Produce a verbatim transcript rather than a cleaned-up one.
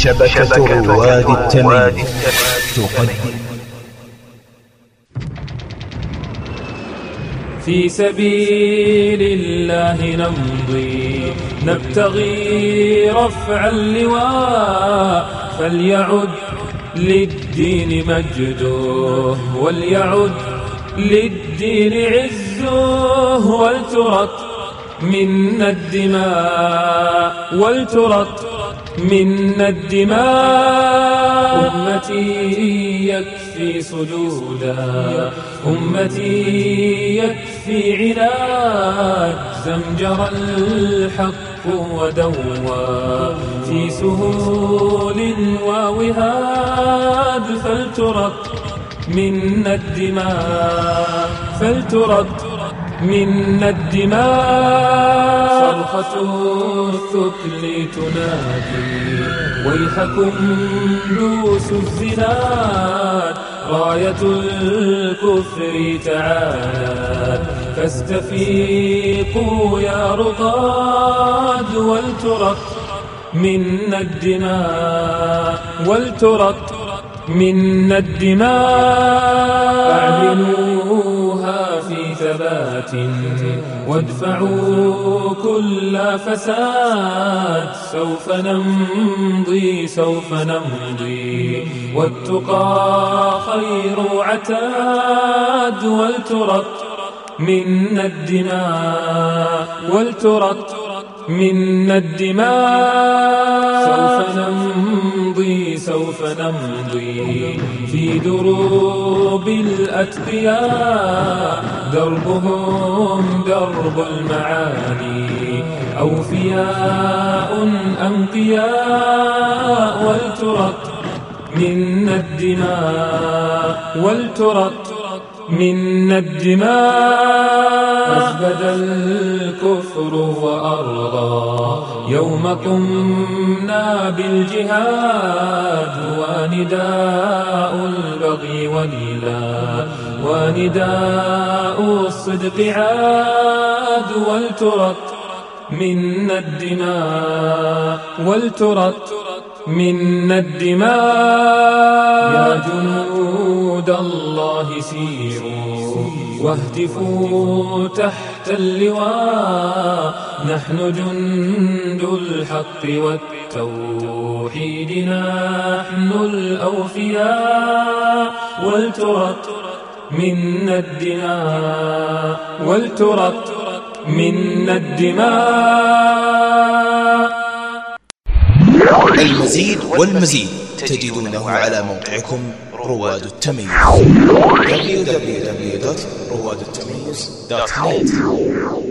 شبكة رواد التمييز تقدم. في سبيل الله نمضي نبتغي رفع اللواء، فليعد للدين مجده وليعد للدين عزه، ولترط منا الدماء ولترط منا الدماء. أمتي يكفي صدودا، أمتي يكفي عناد، زمجر الحق ودوى في سهول ووهاد، فلترط منا الدماء فلترط منا الدماء. صرخة الثقل تنادي ويحكم لوس الزناد، راية الكفر تعالت فاستفيقوا يا رقاد، ولترط منا الدماء ولترط منا الدماء. أعلنوها في ثبات وادفعوا كل فساد، سوف نمضي سوف نمضي والتقى خير عتاد، ولترط منا الدماء ولترط منا الدماء. سوف نمضي سوف نمضي في دروب الأتقياء، دربهم درب المعاني، أوفياء أنقياء، ولترط منا الدماء ولترط منا الدماء. أزبد الكفر وأرضى يوم قمنا بالجهاد، ونداء البغي وليلا ونداء الصدق عاد، ولترط منا الدماء ولترط منا الدماء. يا جنود الله سيروا واهتفوا تحت اللواء، نحن جند الحق والتوحيد نحن الأوفياء، ولترط منا الدماء ولترط منا الدماء. المزيد والمزيد تجدونه على موقعكم رواد التمييز دبليو دبليو دبليو دوت رواد التمييز دوت نت.